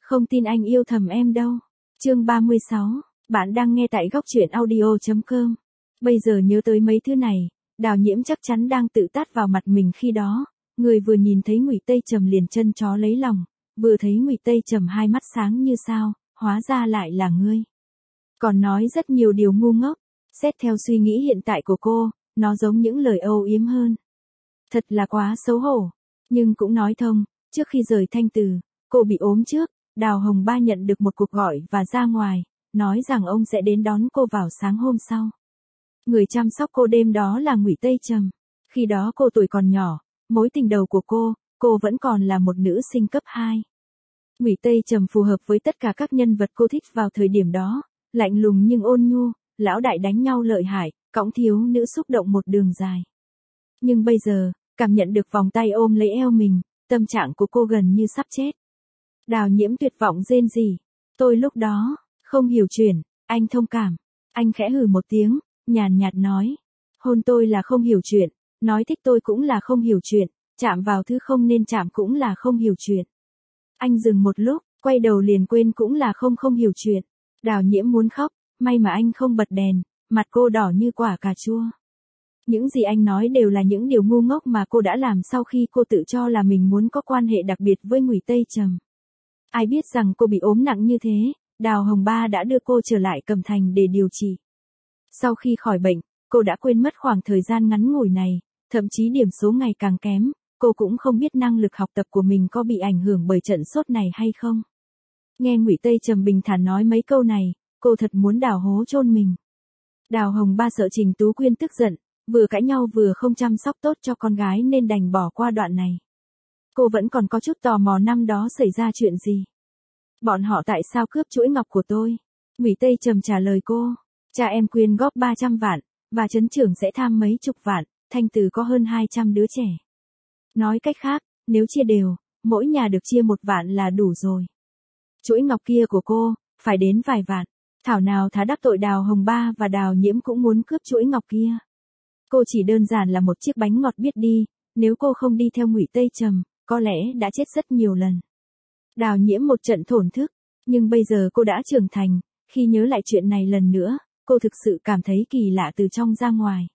Không tin anh yêu thầm em đâu. Chương 36, bạn đang nghe tại góc truyện audio.com. Bây giờ nhớ tới mấy thứ này, Đào Nhiễm chắc chắn đang tự tát vào mặt mình khi đó. Người vừa nhìn thấy Ngụy Tây Trầm liền chân chó lấy lòng, vừa thấy Ngụy Tây Trầm hai mắt sáng như sao, hóa ra lại là ngươi. Còn nói rất nhiều điều ngu ngốc, xét theo suy nghĩ hiện tại của cô, nó giống những lời âu yếm hơn. Thật là quá xấu hổ, nhưng cũng nói thông, trước khi rời Thanh Từ, cô bị ốm trước, Đào Hồng Ba nhận được một cuộc gọi và ra ngoài, nói rằng ông sẽ đến đón cô vào sáng hôm sau. Người chăm sóc cô đêm đó là Ngụy Tây Trầm. Khi đó cô tuổi còn nhỏ, mối tình đầu của cô vẫn còn là một nữ sinh cấp 2. Ngụy Tây Trầm phù hợp với tất cả các nhân vật cô thích vào thời điểm đó, lạnh lùng nhưng ôn nhu, lão đại đánh nhau lợi hại, cõng thiếu nữ xúc động một đường dài. Nhưng bây giờ, cảm nhận được vòng tay ôm lấy eo mình, tâm trạng của cô gần như sắp chết. Đào Nhiễm tuyệt vọng rên rỉ. Tôi lúc đó, không hiểu chuyện, anh thông cảm. Anh khẽ hừ một tiếng, nhàn nhạt nói. Hôn tôi là không hiểu chuyện, nói thích tôi cũng là không hiểu chuyện, chạm vào thứ không nên chạm cũng là không hiểu chuyện. Anh dừng một lúc, quay đầu liền quên cũng là không hiểu chuyện. Đào Nhiễm muốn khóc, may mà anh không bật đèn, mặt cô đỏ như quả cà chua. Những gì anh nói đều là những điều ngu ngốc mà cô đã làm sau khi cô tự cho là mình muốn có quan hệ đặc biệt với Ngụy Tây Trầm. Ai biết rằng cô bị ốm nặng như thế, Đào Hồng Ba đã đưa cô trở lại Cẩm Thành để điều trị. Sau khi khỏi bệnh, cô đã quên mất khoảng thời gian ngắn ngủi này, thậm chí điểm số ngày càng kém, cô cũng không biết năng lực học tập của mình có bị ảnh hưởng bởi trận sốt này hay không. Nghe Ngụy Tây Trầm bình thản nói mấy câu này, cô thật muốn đào hố chôn mình. Đào Hồng Ba sợ Trình Tú Quyên tức giận, vừa cãi nhau vừa không chăm sóc tốt cho con gái nên đành bỏ qua đoạn này. Cô vẫn còn có chút tò mò năm đó xảy ra chuyện gì. Bọn họ tại sao cướp chuỗi ngọc của tôi? Ngụy Tây Trầm trả lời cô. Cha em quyên góp 300 vạn, và trấn trưởng sẽ tham mấy chục vạn, Thanh Từ có hơn 200 đứa trẻ. Nói cách khác, nếu chia đều, mỗi nhà được chia 1 vạn là đủ rồi. Chuỗi ngọc kia của cô, phải đến vài vạn. Thảo nào thá đắc tội Đào Hồng Ba và Đào Nhiễm cũng muốn cướp chuỗi ngọc kia. Cô chỉ đơn giản là một chiếc bánh ngọt biết đi, nếu cô không đi theo Ngụy Tây Trầm, có lẽ đã chết rất nhiều lần. Đào Nhiễm một trận thổn thức, nhưng bây giờ cô đã trưởng thành, khi nhớ lại chuyện này lần nữa, cô thực sự cảm thấy kỳ lạ từ trong ra ngoài.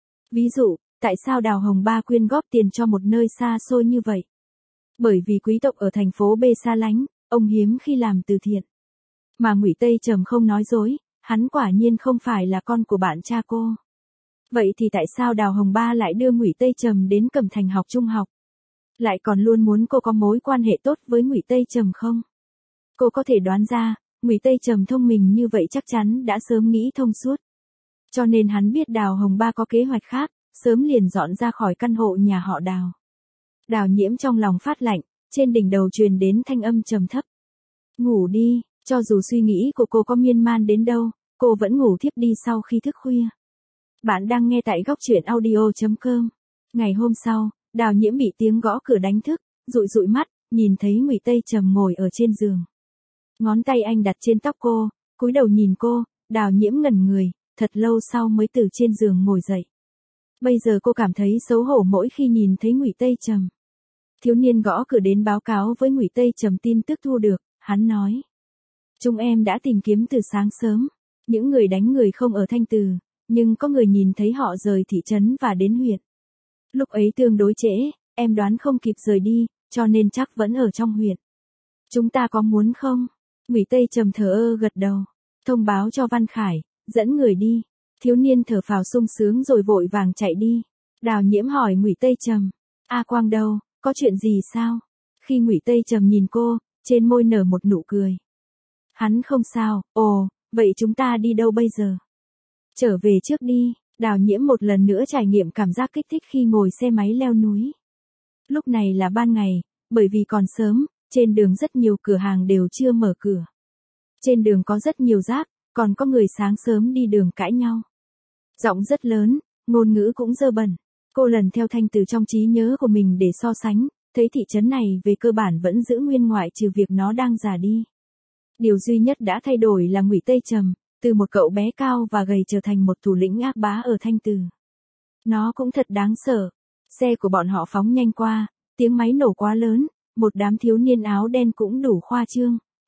Ví dụ, tại sao Đào Hồng Ba quyên góp tiền cho một nơi xa xôi như vậy? Bởi vì quý tộc ở thành phố B xa lánh, ông hiếm khi làm từ thiện. Mà Ngụy Tây Trầm không nói dối, hắn quả nhiên không phải là con của bạn cha cô. Vậy thì tại sao Đào Hồng Ba lại đưa Ngụy Tây Trầm đến Cẩm Thành học trung học? Lại còn luôn muốn cô có mối quan hệ tốt với Ngụy Tây Trầm không? Cô có thể đoán ra, Ngụy Tây Trầm thông minh như vậy chắc chắn đã sớm nghĩ thông suốt. Cho nên hắn biết Đào Hồng Ba có kế hoạch khác, sớm liền dọn ra khỏi căn hộ nhà họ Đào. Đào Nhiễm trong lòng phát lạnh, trên đỉnh đầu truyền đến thanh âm trầm thấp. Ngủ đi, cho dù suy nghĩ của cô có miên man đến đâu, cô vẫn ngủ thiếp đi sau khi thức khuya. Bạn đang nghe tại góc truyện audio.com. Ngày hôm sau, Đào Nhiễm bị tiếng gõ cửa đánh thức, dụi dụi mắt, nhìn thấy Ngụy Tây Trầm ngồi ở trên giường. Ngón tay anh đặt trên tóc cô, cúi đầu nhìn cô, Đào Nhiễm ngẩn người, thật lâu sau mới từ trên giường ngồi dậy. Bây giờ cô cảm thấy xấu hổ mỗi khi nhìn thấy Ngụy Tây Trầm. Thiếu niên gõ cửa đến báo cáo với Ngụy Tây Trầm tin tức thu được, hắn nói. Chúng em đã tìm kiếm từ sáng sớm, những người đánh người không ở Thanh Từ, nhưng có người nhìn thấy họ rời thị trấn và đến huyện. Lúc ấy tương đối trễ, em đoán không kịp rời đi, cho nên chắc vẫn ở trong huyện. Chúng ta có muốn không? Ngụy Tây Trầm thờ ơ gật đầu, thông báo cho Văn Khải, dẫn người đi. Thiếu niên thở phào sung sướng rồi vội vàng chạy đi. Đào Nhiễm hỏi Ngụy Tây Trầm, A Quang đâu, có chuyện gì sao? Khi Ngụy Tây Trầm nhìn cô, trên môi nở một nụ cười. Hắn không sao, ồ, vậy chúng ta đi đâu bây giờ? Trở về trước đi. Đào Nhiễm một lần nữa trải nghiệm cảm giác kích thích khi ngồi xe máy leo núi. Lúc này là ban ngày, bởi vì còn sớm, trên đường rất nhiều cửa hàng đều chưa mở cửa. Trên đường có rất nhiều rác, còn có người sáng sớm đi đường cãi nhau. Giọng rất lớn, ngôn ngữ cũng dơ bẩn. Cô lần theo Thanh Từ trong trí nhớ của mình để so sánh, thấy thị trấn này về cơ bản vẫn giữ nguyên ngoại trừ việc nó đang già đi. Điều duy nhất đã thay đổi là Ngụy Tây Trầm, từ một cậu bé cao và gầy trở thành một thủ lĩnh ác bá ở Thanh Từ. Nó cũng thật đáng sợ. Xe của bọn họ phóng nhanh qua, tiếng máy nổ quá lớn, một đám thiếu niên áo đen cũng đủ khoa trương,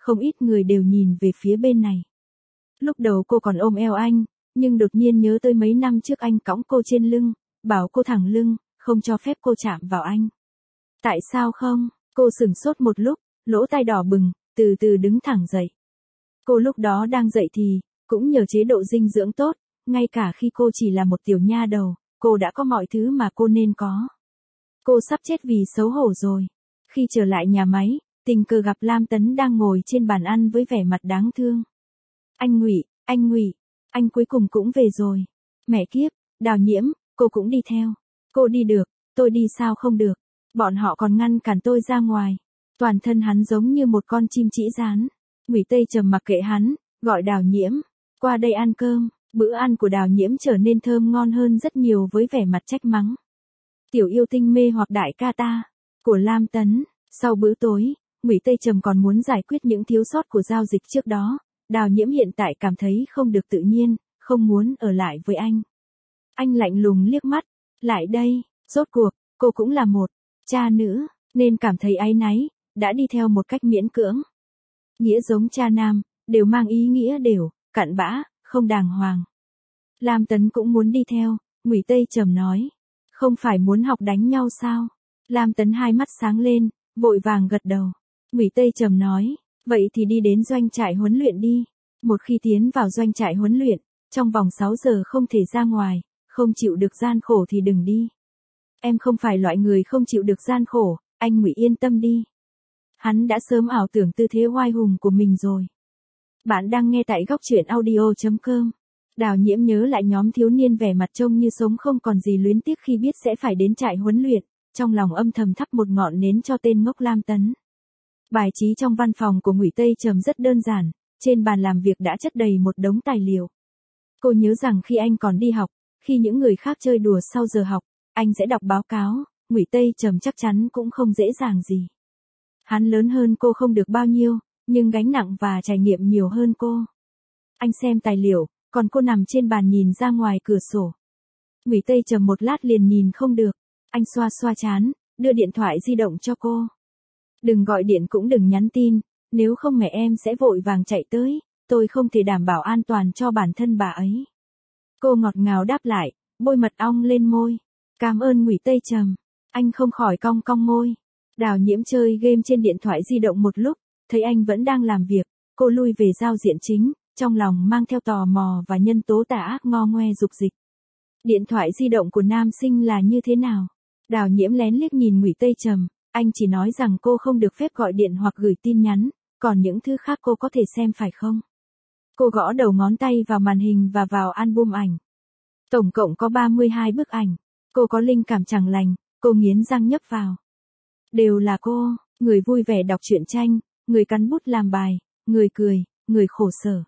không ít người đều nhìn về phía bên này. Lúc đầu cô còn ôm eo anh, nhưng đột nhiên nhớ tới mấy năm trước anh cõng cô trên lưng, bảo cô thẳng lưng, không cho phép cô chạm vào anh. Tại sao không? Cô sửng sốt một lúc, lỗ tai đỏ bừng, từ từ đứng thẳng dậy. Cô lúc đó đang dậy thì, cũng nhờ chế độ dinh dưỡng tốt, ngay cả khi cô chỉ là một tiểu nha đầu, cô đã có mọi thứ mà cô nên có. Cô sắp chết vì xấu hổ rồi. Khi trở lại nhà máy, tình cờ gặp Lam Tấn đang ngồi trên bàn ăn với vẻ mặt đáng thương. Anh Ngụy, anh cuối cùng cũng về rồi. Mẹ kiếp, Đào Nhiễm, cô cũng đi theo. Cô đi được, tôi đi sao không được. Bọn họ còn ngăn cản tôi ra ngoài. Toàn thân hắn giống như một con chim trĩ rán. Ngụy Tây Trầm mặc kệ hắn, gọi Đào Nhiễm, qua đây ăn cơm. Bữa ăn của Đào Nhiễm trở nên thơm ngon hơn rất nhiều với vẻ mặt trách mắng. Tiểu yêu tinh mê hoặc đại ca ta, của Lam Tấn. Sau bữa tối, Ngụy Tây Trầm còn muốn giải quyết những thiếu sót của giao dịch trước đó. Đào Nhiễm hiện tại cảm thấy không được tự nhiên, không muốn ở lại với anh. Anh lạnh lùng liếc mắt, lại đây, rốt cuộc, cô cũng là một cha nữ, nên cảm thấy áy náy, đã đi theo một cách miễn cưỡng. Nghĩa giống cha nam, đều mang ý nghĩa đều, cặn bã, không đàng hoàng. Lam Tấn cũng muốn đi theo, Ngụy Tây Trầm nói. Không phải muốn học đánh nhau sao? Lam Tấn hai mắt sáng lên, vội vàng gật đầu. Ngụy Tây Trầm nói, vậy thì đi đến doanh trại huấn luyện đi. Một khi tiến vào doanh trại huấn luyện, trong vòng 6 giờ không thể ra ngoài, không chịu được gian khổ thì đừng đi. Em không phải loại người không chịu được gian khổ, anh Ngụy yên tâm đi. Hắn đã sớm ảo tưởng tư thế oai hùng của mình rồi. Bạn đang nghe tại góc truyện audio.com. Đào Nhiễm nhớ lại nhóm thiếu niên vẻ mặt trông như sống không còn gì luyến tiếc khi biết sẽ phải đến trại huấn luyện, trong lòng âm thầm thắp một ngọn nến cho tên ngốc Lam Tấn. Bài trí trong văn phòng của Ngụy Tây Trầm rất đơn giản, trên bàn làm việc đã chất đầy một đống tài liệu. Cô nhớ rằng khi anh còn đi học, khi những người khác chơi đùa sau giờ học, anh sẽ đọc báo cáo, Ngụy Tây Trầm chắc chắn cũng không dễ dàng gì. Hắn lớn hơn cô không được bao nhiêu, nhưng gánh nặng và trải nghiệm nhiều hơn cô. Anh xem tài liệu, còn cô nằm trên bàn nhìn ra ngoài cửa sổ. Ngụy Tây Trầm một lát liền nhìn không được, anh xoa xoa trán, đưa điện thoại di động cho cô. Đừng gọi điện cũng đừng nhắn tin, nếu không mẹ em sẽ vội vàng chạy tới, tôi không thể đảm bảo an toàn cho bản thân bà ấy. Cô ngọt ngào đáp lại, bôi mật ong lên môi. Cảm ơn Ngụy Tây Trầm. Anh không khỏi cong cong môi. Đào Nhiễm chơi game trên điện thoại di động một lúc, thấy anh vẫn đang làm việc, cô lui về giao diện chính, trong lòng mang theo tò mò và nhân tố tà ác ngo ngoe dục dịch. Điện thoại di động của nam sinh là như thế nào? Đào Nhiễm lén liếc nhìn Ngụy Tây Trầm, anh chỉ nói rằng cô không được phép gọi điện hoặc gửi tin nhắn, còn những thứ khác cô có thể xem phải không? Cô gõ đầu ngón tay vào màn hình và vào album ảnh. Tổng cộng có 32 bức ảnh. Cô có linh cảm chẳng lành, cô nghiến răng nhấp vào. Đều là cô, người vui vẻ đọc truyện tranh, người cắn bút làm bài, người cười, người khổ sở.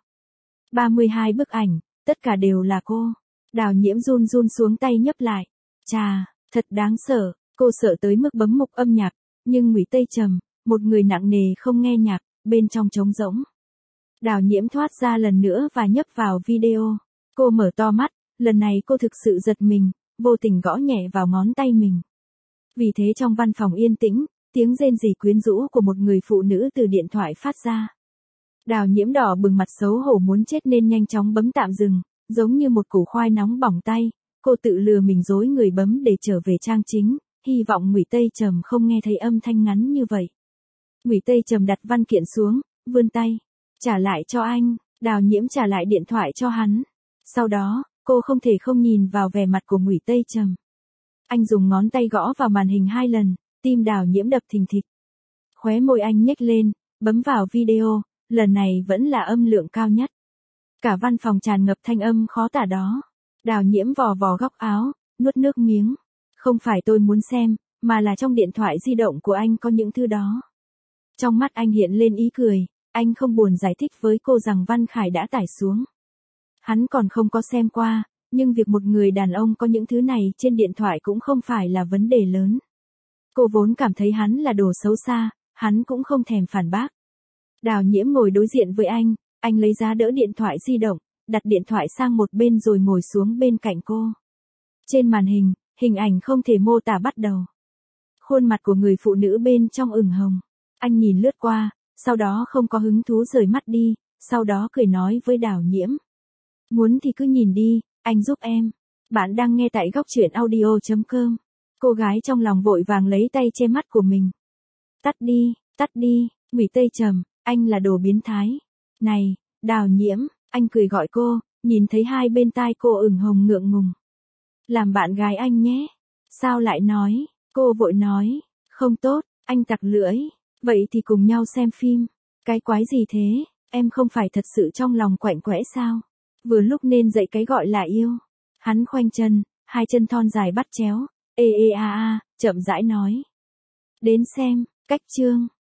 32 bức ảnh, tất cả đều là cô. Đào Nhiễm run run xuống tay nhấp lại. Chà, thật đáng sợ, cô sợ tới mức bấm mục âm nhạc, nhưng Ngụy Tây Trầm, một người nặng nề không nghe nhạc, bên trong trống rỗng. Đào Nhiễm thoát ra lần nữa và nhấp vào video. Cô mở to mắt, lần này cô thực sự giật mình, vô tình gõ nhẹ vào ngón tay mình. Vì thế trong văn phòng yên tĩnh, tiếng rên rỉ quyến rũ của một người phụ nữ từ điện thoại phát ra. Đào Nhiễm đỏ bừng mặt xấu hổ muốn chết nên nhanh chóng bấm tạm dừng, giống như một củ khoai nóng bỏng tay, cô tự lừa mình dối người bấm để trở về trang chính, hy vọng Ngụy Tây Trầm không nghe thấy âm thanh ngắn như vậy. Ngụy Tây Trầm đặt văn kiện xuống, vươn tay, trả lại cho anh. Đào Nhiễm trả lại điện thoại cho hắn. Sau đó, cô không thể không nhìn vào vẻ mặt của Ngụy Tây Trầm. Anh dùng ngón tay gõ vào màn hình 2 lần, tim Đào Nhiễm đập thình thịch. Khóe môi anh nhếch lên, bấm vào video, lần này vẫn là âm lượng cao nhất. Cả văn phòng tràn ngập thanh âm khó tả đó. Đào Nhiễm vò vò góc áo, nuốt nước miếng. Không phải tôi muốn xem, mà là trong điện thoại di động của anh có những thứ đó. Trong mắt anh hiện lên ý cười, anh không buồn giải thích với cô rằng Văn Khải đã tải xuống. Hắn còn không có xem qua, nhưng việc một người đàn ông có những thứ này trên điện thoại cũng không phải là vấn đề lớn. Cô vốn cảm thấy hắn là đồ xấu xa, hắn cũng không thèm phản bác. Đào Nhiễm ngồi đối diện với anh lấy giá đỡ điện thoại di động, đặt điện thoại sang một bên rồi ngồi xuống bên cạnh cô. Trên màn hình, hình ảnh không thể mô tả bắt đầu. Khuôn mặt của người phụ nữ bên trong ửng hồng. Anh nhìn lướt qua, sau đó không có hứng thú rời mắt đi, sau đó cười nói với Đào Nhiễm. Muốn thì cứ nhìn đi, anh giúp em. Bạn đang nghe tại góc truyện audio.com. Cô gái trong lòng vội vàng lấy tay che mắt của mình. Tắt đi, Ngụy Tây Trầm, anh là đồ biến thái. Này, Đào Nhiễm, anh cười gọi cô, nhìn thấy hai bên tai cô ửng hồng ngượng ngùng. Làm bạn gái anh nhé. Sao lại nói, cô vội nói, không tốt, anh tặc lưỡi. Vậy thì cùng nhau xem phim. Cái quái gì thế, em không phải thật sự trong lòng quạnh quẽ sao? Vừa lúc nên dạy cái gọi là yêu. Hắn khoanh chân, hai chân thon dài bắt chéo, chậm rãi nói. Đến xem, cách chương.